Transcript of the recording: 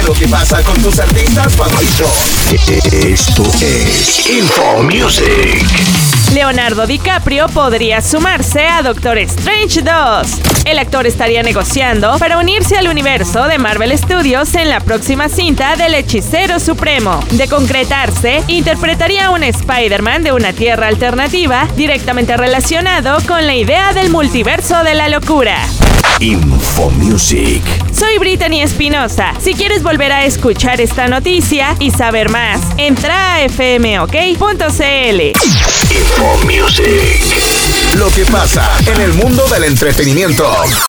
lo que pasa con tus artistas favoritos. Esto es Info Music. Leonardo DiCaprio podría sumarse a Doctor Strange 2. El actor estaría negociando para unirse al universo de Marvel Studios en la próxima cinta del Hechicero Supremo. De concretarse, interpretaría a un Spider-Man de una tierra alternativa directamente relacionado con la idea del multiverso de la locura. Info Music. Soy Brittany Espinosa. Si quieres volver a escuchar esta noticia y saber más, entra a fmok.cl. Info Music. Lo que pasa en el mundo del entretenimiento.